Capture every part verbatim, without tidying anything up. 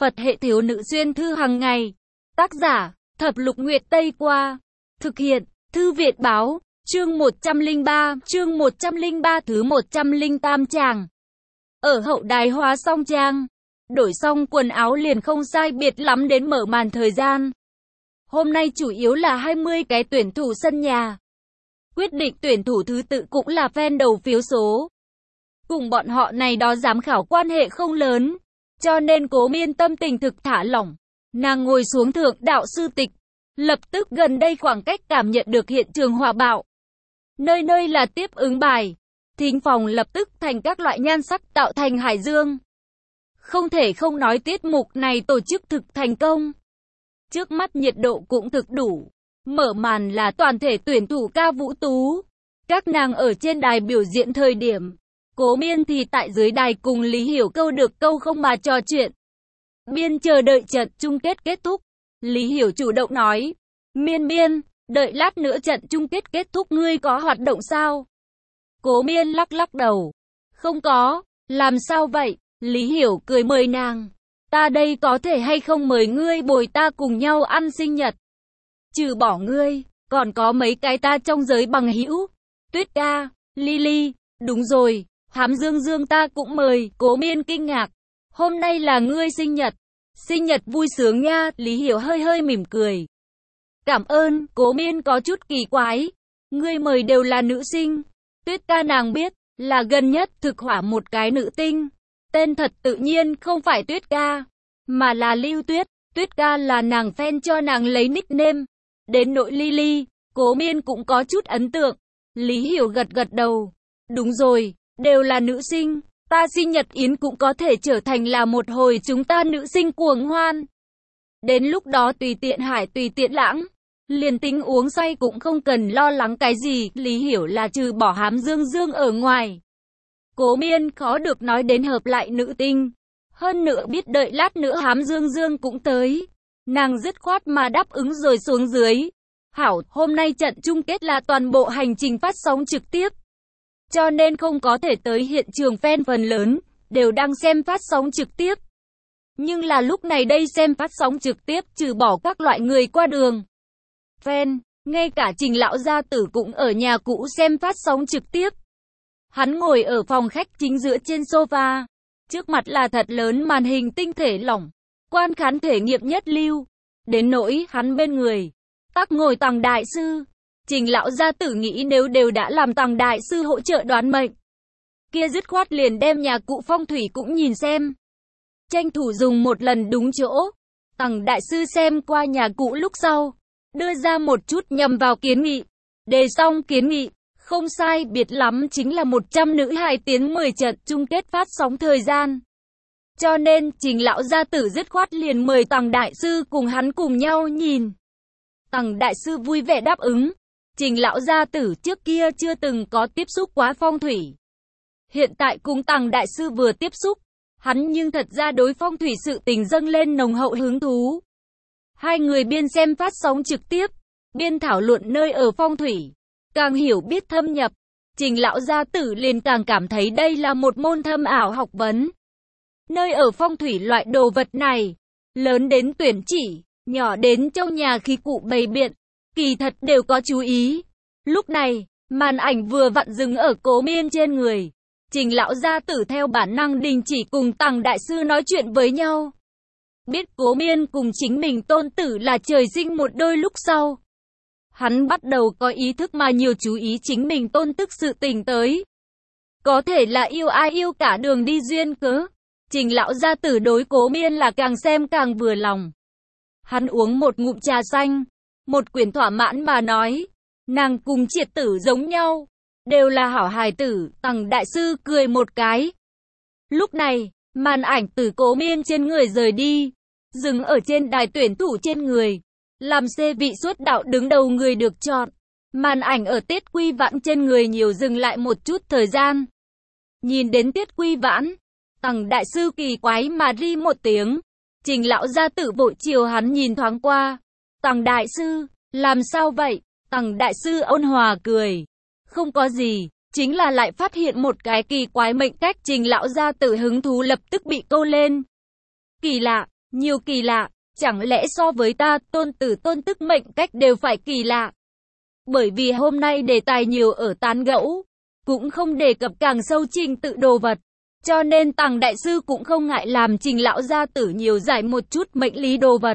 Phật hệ thiếu nữ xuyên thư hàng ngày. Tác giả, Thập Lục Nguyệt Tây Qua. Thực hiện, Thư Viện Báo. Chương một trăm lẻ ba, chương một trăm lẻ ba thứ một trăm lẻ tám tràng. Ở hậu đài hóa xong trang, đổi xong quần áo liền không sai biệt lắm đến mở màn thời gian. Hôm nay chủ yếu là hai mươi cái tuyển thủ sân nhà. Quyết định tuyển thủ thứ tự cũng là fan đầu phiếu số. Cùng bọn họ này đó giám khảo quan hệ không lớn, cho nên Cố Miên tâm tình thực thả lỏng. Nàng ngồi xuống thượng đạo sư tịch, lập tức gần đây khoảng cách cảm nhận được hiện trường hỏa bạo. Nơi nơi là tiếp ứng bài, thính phòng lập tức thành các loại nhan sắc tạo thành hải dương. Không thể không nói tiết mục này tổ chức thực thành công. Trước mắt nhiệt độ cũng thực đủ. Mở màn là toàn thể tuyển thủ ca vũ tú. Các nàng ở trên đài biểu diễn thời điểm, Cố Miên thì tại dưới đài cùng Lý Hiểu câu được câu không mà trò chuyện. Miên chờ đợi trận chung kết kết thúc. Lý Hiểu chủ động nói, Miên Miên, đợi lát nữa trận chung kết kết thúc ngươi có hoạt động sao? Cố Miên lắc lắc đầu. Không có, làm sao vậy? Lý Hiểu cười mời nàng. Ta đây có thể hay không mời ngươi bồi ta cùng nhau ăn sinh nhật? Trừ bỏ ngươi, còn có mấy cái ta trong giới bằng hữu. Tuyết ca, Lily, đúng rồi, Hám Dương Dương ta cũng mời. Cố Miên kinh ngạc. Hôm nay là ngươi sinh nhật. Sinh nhật vui sướng nha. Lý Hiểu hơi hơi mỉm cười. Cảm ơn. Cố Miên có chút kỳ quái. Ngươi mời đều là nữ sinh. Tuyết ca nàng biết, là gần nhất thực hỏa một cái nữ tinh. Tên thật tự nhiên không phải Tuyết ca, mà là Lưu Tuyết. Tuyết ca là nàng fan cho nàng lấy nickname. Đến nội Lily, Cố Miên cũng có chút ấn tượng. Lý Hiểu gật gật đầu. Đúng rồi, đều là nữ sinh. Ta sinh nhật yến cũng có thể trở thành là một hồi chúng ta nữ sinh cuồng hoan. Đến lúc đó tùy tiện hải tùy tiện lãng. Liền tính uống say cũng không cần lo lắng cái gì. Lý Hiểu là trừ bỏ Hám Dương Dương ở ngoài. Cố Miên khó được nói đến hợp lại nữ tinh. Hơn nữa biết đợi lát nữa Hám Dương Dương cũng tới. Nàng dứt khoát mà đáp ứng rồi xuống dưới. Hảo, hôm nay trận chung kết là toàn bộ hành trình phát sóng trực tiếp. Cho nên không có thể tới hiện trường, fan phần lớn đều đang xem phát sóng trực tiếp. Nhưng là lúc này đây xem phát sóng trực tiếp trừ bỏ các loại người qua đường. Fan, ngay cả Trình lão gia tử cũng ở nhà cũ xem phát sóng trực tiếp. Hắn ngồi ở phòng khách chính giữa trên sofa. Trước mặt là thật lớn màn hình tinh thể lỏng. Quan khán thể nghiệm nhất lưu. Đến nỗi hắn bên người tắc ngồi Tằng đại sư. Trình lão gia tử nghĩ nếu đều đã làm Tằng đại sư hỗ trợ đoán mệnh, kia dứt khoát liền đem nhà cụ phong thủy cũng nhìn xem. Tranh thủ dùng một lần đúng chỗ. Tằng đại sư xem qua nhà cụ lúc sau, đưa ra một chút nhằm vào kiến nghị. Đề xong kiến nghị, không sai biệt lắm chính là một trăm nữ hài tiến mười trận chung kết phát sóng thời gian. Cho nên Trình lão gia tử dứt khoát liền mời Tằng đại sư cùng hắn cùng nhau nhìn. Tằng đại sư vui vẻ đáp ứng. Trình lão gia tử trước kia chưa từng có tiếp xúc quá phong thủy. Hiện tại cùng Tằng đại sư vừa tiếp xúc, hắn nhưng thật ra đối phong thủy sự tình dâng lên nồng hậu hứng thú. Hai người biên xem phát sóng trực tiếp, biên thảo luận nơi ở phong thủy, càng hiểu biết thâm nhập. Trình lão gia tử liền càng cảm thấy đây là một môn thâm ảo học vấn. Nơi ở phong thủy loại đồ vật này, lớn đến tuyển chỉ, nhỏ đến trong nhà khí cụ bày biện, kỳ thật đều có chú ý. Lúc này, màn ảnh vừa vặn dừng ở Cố Miên trên người. Trình lão gia tử theo bản năng đình chỉ cùng Tằng đại sư nói chuyện với nhau. Biết Cố Miên cùng chính mình tôn tử là trời sinh một đôi lúc sau, hắn bắt đầu có ý thức mà nhiều chú ý chính mình tôn tức sự tình tới. Có thể là yêu ai yêu cả đường đi duyên cớ. Trình lão gia tử đối Cố Miên là càng xem càng vừa lòng. Hắn uống một ngụm trà xanh, một quyển thỏa mãn mà nói, nàng cùng Triệt tử giống nhau, đều là hảo hài tử. Tằng đại sư cười một cái. Lúc này, màn ảnh từ Cố Miên trên người rời đi, dừng ở trên đài tuyển thủ trên người. Làm xê vị xuất đạo đứng đầu người được chọn. Màn ảnh ở Tiết Quy Vãn trên người nhiều dừng lại một chút thời gian. Nhìn đến Tiết Quy Vãn, Tằng đại sư kỳ quái mà ri một tiếng. Trình lão gia tử vội chiều hắn nhìn thoáng qua. Tằng đại sư, làm sao vậy? Tằng đại sư ôn hòa cười. Không có gì, chính là lại phát hiện một cái kỳ quái mệnh cách. Trình lão gia tử hứng thú lập tức bị câu lên. Kỳ lạ, Nhiều kỳ lạ, chẳng lẽ so với ta, tôn tử tôn tức mệnh cách đều phải kỳ lạ. Bởi vì hôm nay đề tài nhiều ở tán gẫu, cũng không đề cập càng sâu trình tự đồ vật. Cho nên Tằng Đại Sư cũng không ngại làm Trình lão gia tử nhiều giải một chút mệnh lý đồ vật.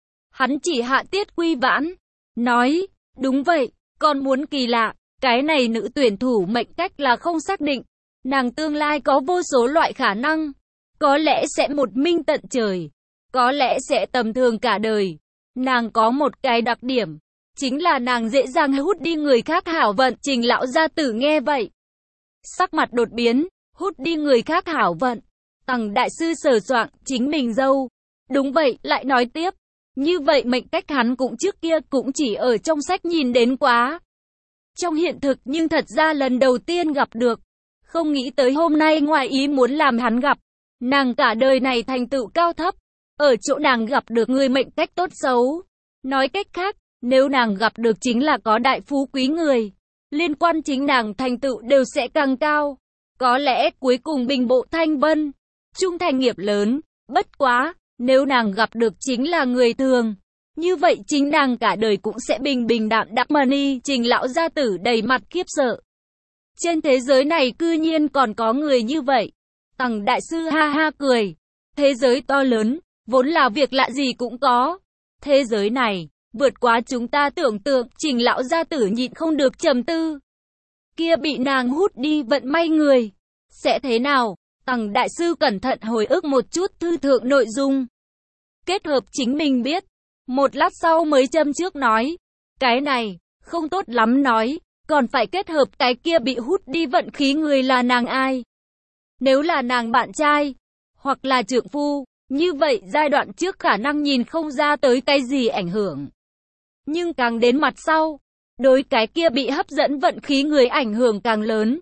Hắn chỉ hạ tiết quy vãn, nói, đúng vậy, con muốn kỳ lạ, cái này nữ tuyển thủ mệnh cách là không xác định. Nàng tương lai có vô số loại khả năng, có lẽ sẽ một minh tận trời, có lẽ sẽ tầm thường cả đời. Nàng có một cái đặc điểm, chính là nàng dễ dàng hút đi người khác hảo vận. Trình lão gia tử nghe vậy, sắc mặt đột biến, hút đi người khác hảo vận. Tằng Đại Sư sờ soạng chính mình râu. Đúng vậy, lại nói tiếp. Như vậy mệnh cách hắn cũng trước kia cũng chỉ ở trong sách nhìn đến quá. Trong hiện thực nhưng thật ra lần đầu tiên gặp được. Không nghĩ tới hôm nay ngoài ý muốn làm hắn gặp. Nàng cả đời này thành tựu cao thấp. Ở chỗ nàng gặp được người mệnh cách tốt xấu. Nói cách khác, nếu nàng gặp được chính là có đại phú quý người. Liên quan chính nàng thành tựu đều sẽ càng cao. Có lẽ cuối cùng bình bộ thanh vân, trung thành nghiệp lớn. Bất quá, nếu nàng gặp được chính là người thường, như vậy chính nàng cả đời cũng sẽ bình bình đạm đạm. Money. Trình lão gia tử đầy mặt khiếp sợ. Trên thế giới này cư nhiên còn có người như vậy. Tằng Đại Sư ha ha cười. Thế giới to lớn, vốn là việc lạ gì cũng có. Thế giới này, vượt quá chúng ta tưởng tượng. Trình lão gia tử nhịn không được trầm tư. Kia bị nàng hút đi vận may người, sẽ thế nào? Tằng Đại Sư cẩn thận hồi ức một chút thư thượng nội dung. Kết hợp chính mình biết. Một lát sau mới châm trước nói. Cái này, không tốt lắm nói. Còn phải kết hợp cái kia bị hút đi vận khí người là nàng ai? Nếu là nàng bạn trai, hoặc là trượng phu, như vậy giai đoạn trước khả năng nhìn không ra tới cái gì ảnh hưởng. Nhưng càng đến mặt sau, đối cái kia bị hấp dẫn vận khí người ảnh hưởng càng lớn.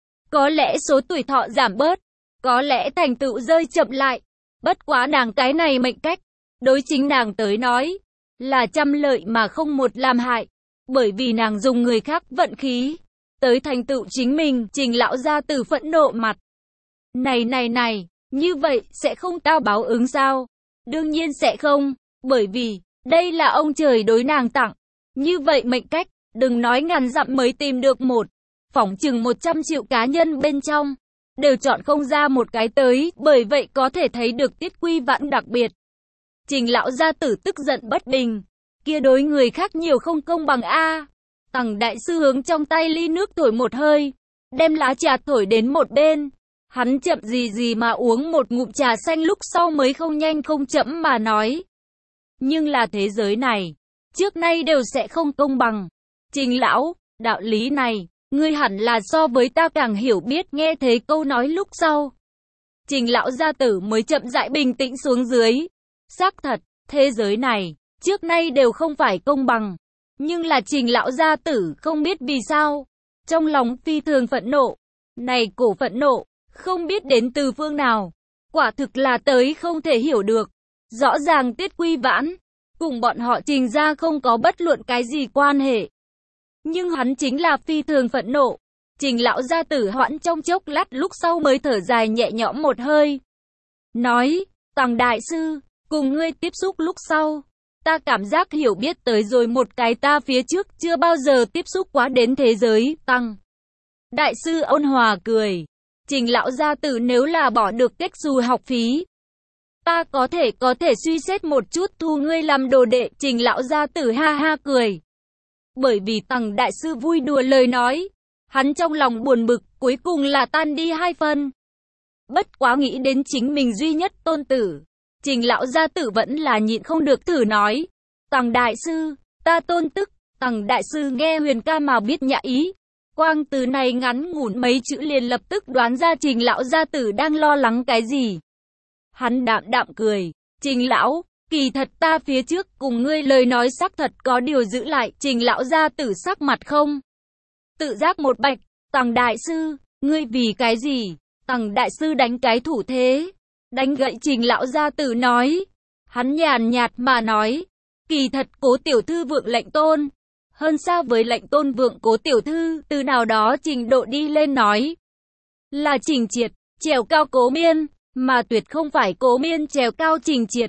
Có lẽ số tuổi thọ giảm bớt, có lẽ thành tựu rơi chậm lại. Bất quá nàng cái này mệnh cách, đối chính nàng tới nói, là trăm lợi mà không một làm hại. Bởi vì nàng dùng người khác vận khí, tới thành tựu chính mình. Trình lão gia tử phẫn nộ mặt. Này này này, như vậy sẽ không tao báo ứng sao? Đương nhiên sẽ không, bởi vì, đây là ông trời đối nàng tặng. Như vậy mệnh cách, đừng nói ngàn dặm mới tìm được một, phỏng chừng một trăm triệu cá nhân bên trong, đều chọn không ra một cái tới, bởi vậy có thể thấy được tiết quy vãn đặc biệt. Trình lão gia tử tức giận bất bình, kia đối người khác nhiều không công bằng a. Tằng Đại Sư hướng trong tay ly nước thổi một hơi, đem lá trà thổi đến một bên. Hắn chậm gì gì mà uống một ngụm trà xanh, lúc sau mới không nhanh không chậm mà nói. Nhưng là thế giới này, trước nay đều sẽ không công bằng. Trình lão, đạo lý này, ngươi hẳn là so với ta càng hiểu biết. Nghe thấy câu nói lúc sau, Trình lão gia tử mới chậm rãi bình tĩnh xuống dưới. Xác thật, thế giới này, trước nay đều không phải công bằng. Nhưng là Trình lão gia tử không biết vì sao, trong lòng phi thường phẫn nộ. Này cổ phẫn nộ, không biết đến từ phương nào, quả thực là tới không thể hiểu được. Rõ ràng tiết quy vãn, cùng bọn họ Trình gia không có bất luận cái gì quan hệ. Nhưng hắn chính là phi thường phẫn nộ. Trình lão gia tử hoãn trong chốc lát, lúc sau mới thở dài nhẹ nhõm một hơi. Nói, Tằng Đại Sư, cùng ngươi tiếp xúc lúc sau, ta cảm giác hiểu biết tới rồi một cái ta phía trước chưa bao giờ tiếp xúc quá đến thế giới. Tằng Đại Sư ôn hòa cười. Trình lão gia tử, nếu là bỏ được cách dù học phí, ta có thể có thể suy xét một chút thu ngươi làm đồ đệ. Trình lão gia tử ha ha cười. Bởi vì Tằng Đại Sư vui đùa lời nói, hắn trong lòng buồn bực cuối cùng là tan đi hai phần. Bất quá nghĩ đến chính mình duy nhất tôn tử, Trình lão gia tử vẫn là nhịn không được thử nói. Tằng Đại Sư, ta tôn tức. Tằng Đại Sư nghe Huyền ca mà biết nhã ý. Quang từ này ngắn ngủn mấy chữ liền lập tức đoán ra Trình lão gia tử đang lo lắng cái gì. Hắn đạm đạm cười. Trình lão, kỳ thật ta phía trước cùng ngươi lời nói xác thật có điều giữ lại. Trình lão gia tử sắc mặt không tự giác một bạch. Tằng Đại Sư, ngươi vì cái gì? Tằng Đại Sư đánh cái thủ thế, đánh gậy Trình lão gia tử nói. Hắn nhàn nhạt mà nói, kỳ thật Cố tiểu thư vượng lệnh tôn, hơn xa với lệnh tôn vượng Cố tiểu thư, từ nào đó trình độ đi lên nói, là Trình Triệt trèo cao Cố Miên, mà tuyệt không phải Cố Miên trèo cao Trình Triệt.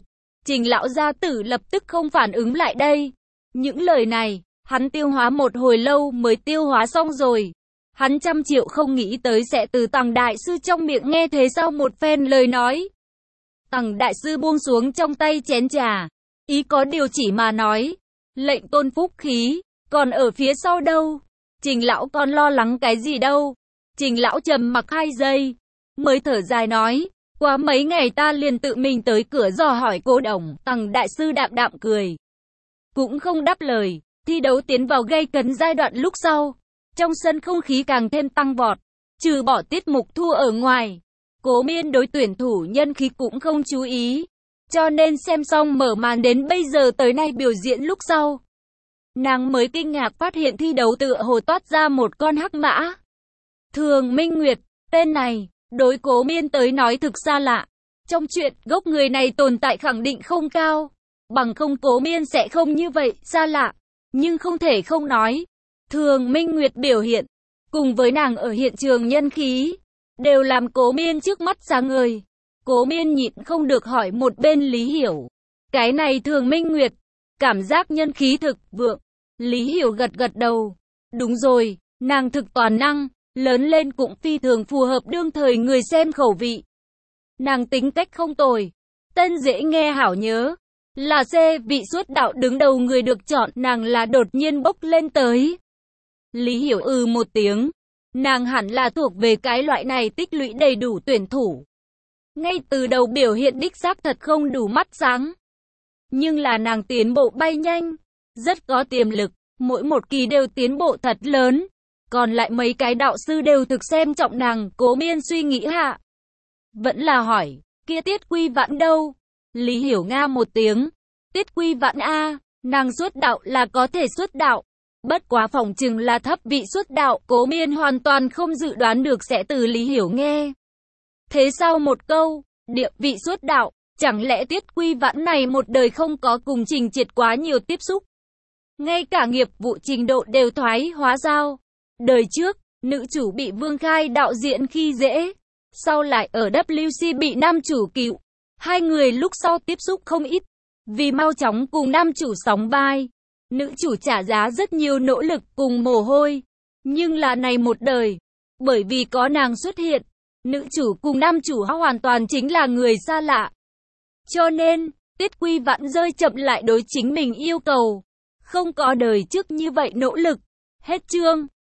Trình lão gia tử lập tức không phản ứng lại đây. Những lời này, hắn tiêu hóa một hồi lâu mới tiêu hóa xong rồi. Hắn trăm triệu không nghĩ tới sẽ từ Tằng đại sư trong miệng nghe thế sau một phen lời nói. Tằng đại sư buông xuống trong tay chén trà, ý có điều chỉ mà nói, lệnh tôn phúc khí, còn ở phía sau đâu? Trình lão còn lo lắng cái gì đâu? Trình lão trầm mặc hai giây, mới thở dài nói, qua mấy ngày ta liền tự mình tới cửa dò hỏi cô đồng. Tằng đại sư đạm đạm cười, cũng không đáp lời. Thi đấu tiến vào gay cấn giai đoạn lúc sau, trong sân không khí càng thêm tăng vọt, trừ bỏ tiết mục thua ở ngoài, Cố Miên đối tuyển thủ nhân khí cũng không chú ý, cho nên xem xong mở màn đến bây giờ tới nay biểu diễn lúc sau, nàng mới kinh ngạc phát hiện thi đấu tựa hồ toát ra một con hắc mã. Thường Minh Nguyệt, tên này, đối Cố Miên tới nói thực xa lạ. Trong chuyện, gốc người này tồn tại khẳng định không cao, bằng không Cố Miên sẽ không như vậy, xa lạ. Nhưng không thể không nói, Thường Minh Nguyệt biểu hiện, cùng với nàng ở hiện trường nhân khí, đều làm Cố Miên trước mắt sáng ngời. Cố Miên nhịn không được hỏi một bên Lý Hiểu, cái này Thường Minh Nguyệt, cảm giác nhân khí thực vượng. Lý Hiểu gật gật đầu, đúng rồi, nàng thực toàn năng, lớn lên cũng phi thường phù hợp đương thời người xem khẩu vị. Nàng tính cách không tồi, tên dễ nghe hảo nhớ, là C vị xuất đạo đứng đầu người được chọn, nàng là đột nhiên bốc lên tới. Lý Hiểu ừ một tiếng, nàng hẳn là thuộc về cái loại này tích lũy đầy đủ tuyển thủ. Ngay từ đầu biểu hiện đích xác thật không đủ mắt sáng, nhưng là nàng tiến bộ bay nhanh, rất có tiềm lực, mỗi một kỳ đều tiến bộ thật lớn. Còn lại mấy cái đạo sư đều thực xem trọng nàng. Cố Miên suy nghĩ hạ, vẫn là hỏi, kia Tiết Quy Vãn đâu? Lý Hiểu nga một tiếng, Tiết Quy Vãn a, nàng xuất đạo là có thể xuất đạo, bất quá phỏng chừng là thấp vị xuất đạo. Cố Miên hoàn toàn không dự đoán được sẽ từ Lý Hiểu nghe. Thế sau một câu, địa vị xuất đạo, chẳng lẽ Tiết Quy Vãn này một đời không có cùng Trình Triệt quá nhiều tiếp xúc, ngay cả nghiệp vụ trình độ đều thoái hóa sao? Đời trước, nữ chủ bị Vương Khai đạo diễn khi dễ, sau lại ở W C bị nam chủ cựu. Hai người lúc sau tiếp xúc không ít, vì mau chóng cùng nam chủ sóng vai, nữ chủ trả giá rất nhiều nỗ lực cùng mồ hôi. Nhưng là này một đời, bởi vì có nàng xuất hiện, nữ chủ cùng nam chủ hoàn toàn chính là người xa lạ. Cho nên, Tiết Quy Vãn rơi chậm lại đối chính mình yêu cầu, không có đời trước như vậy nỗ lực. Hết chương.